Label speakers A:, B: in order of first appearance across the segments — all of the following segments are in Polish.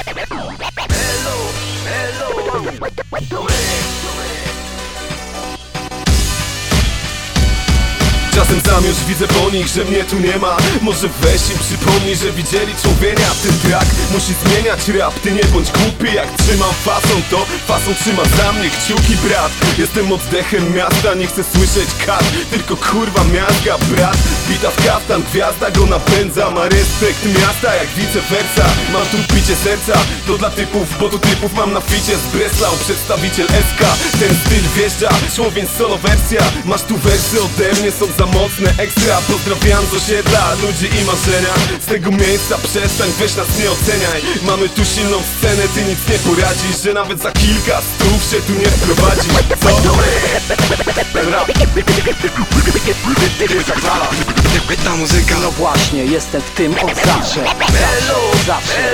A: Czasem sam już widzę po nich, że mnie tu nie ma. Może weź im przypomnij, że widzieli człowieka. Ten track musi zmieniać rap. Ty nie bądź głupi, jak trzymam fasą, to fasą trzyma za mnie kciuki, brat. Jestem oddechem miasta, nie chcę słyszeć kat, tylko kurwa miazga, brat. Bita w kaftan, gwiazda go napędza. Ma respekt miasta jak vice versa. Mam tu picie serca, to dla typów, bo tu typów mam na ficie z Breslau, przedstawiciel SK. Ten styl wjeżdża, człowiek solo wersja. Masz tu wersy ode mnie, są za mocne, ekstra. Pozdrawiam z osiedla, ludzi i marzenia. Z tego miejsca przestań, weź nas nie oceniaj. Mamy tu silną scenę, ty nic nie poradzisz, że nawet za kilka stów się tu nie wprowadzi. Co? Rap
B: Ta muzyka,
C: no właśnie, jestem w tym od zawsze. Zawsze.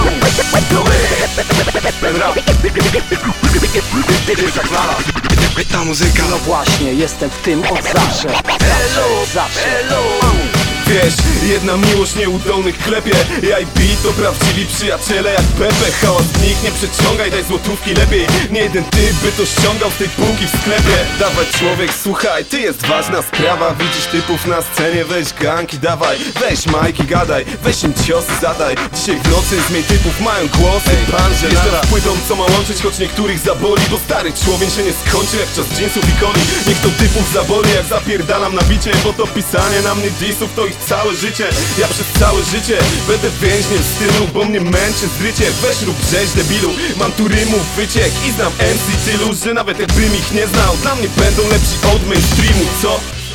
B: ta muzyka,
C: No właśnie, jestem w tym od zawsze. Zawsze.
A: Wiesz, jedna miłość nieudolnych klepie. Ja i Beat to prawdziwi przyjaciele jak Pepe. Hałas w nich nie przeciągaj, daj złotówki lepiej. Nie jeden typ by to ściągał z tej półki w sklepie. Dawaj człowiek, słuchaj, ty jest ważna sprawa. Widzisz typów na scenie, weź ganki, dawaj. Weź majki, gadaj, weź im ciosy zadaj. Dzisiaj w nocy zmień typów, mają głosy. Pan, że jeszcze raz płytą, co ma łączyć, choć niektórych zaboli. Bo stary człowiek się nie skończy jak czas jeansów i coli. Niech to typów zaboli, jak zapierdalam na bicie. Bo to pisanie na mnie disów to ich całe życie. Ja przez całe życie będę więźniem stylu, bo mnie męczy zrycie. Weź rób rzeź debilu, mam tu rymów wyciek i znam MC tylu, że nawet jakbym ich nie znał, dla mnie będą lepsi od mainstreamu, co?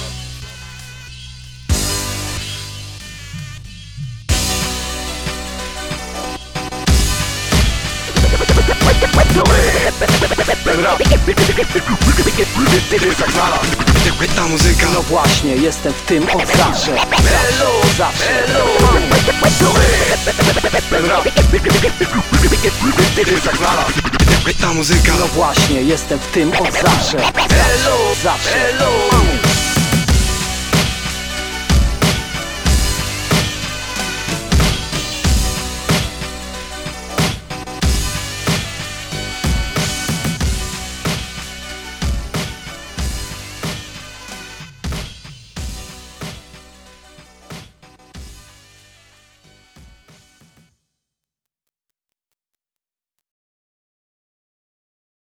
B: ta muzyka,
C: No właśnie, jestem w tym od zawsze. Zawsze.
B: ta muzyka,
C: No właśnie, jestem w tym od zawsze. Zawsze.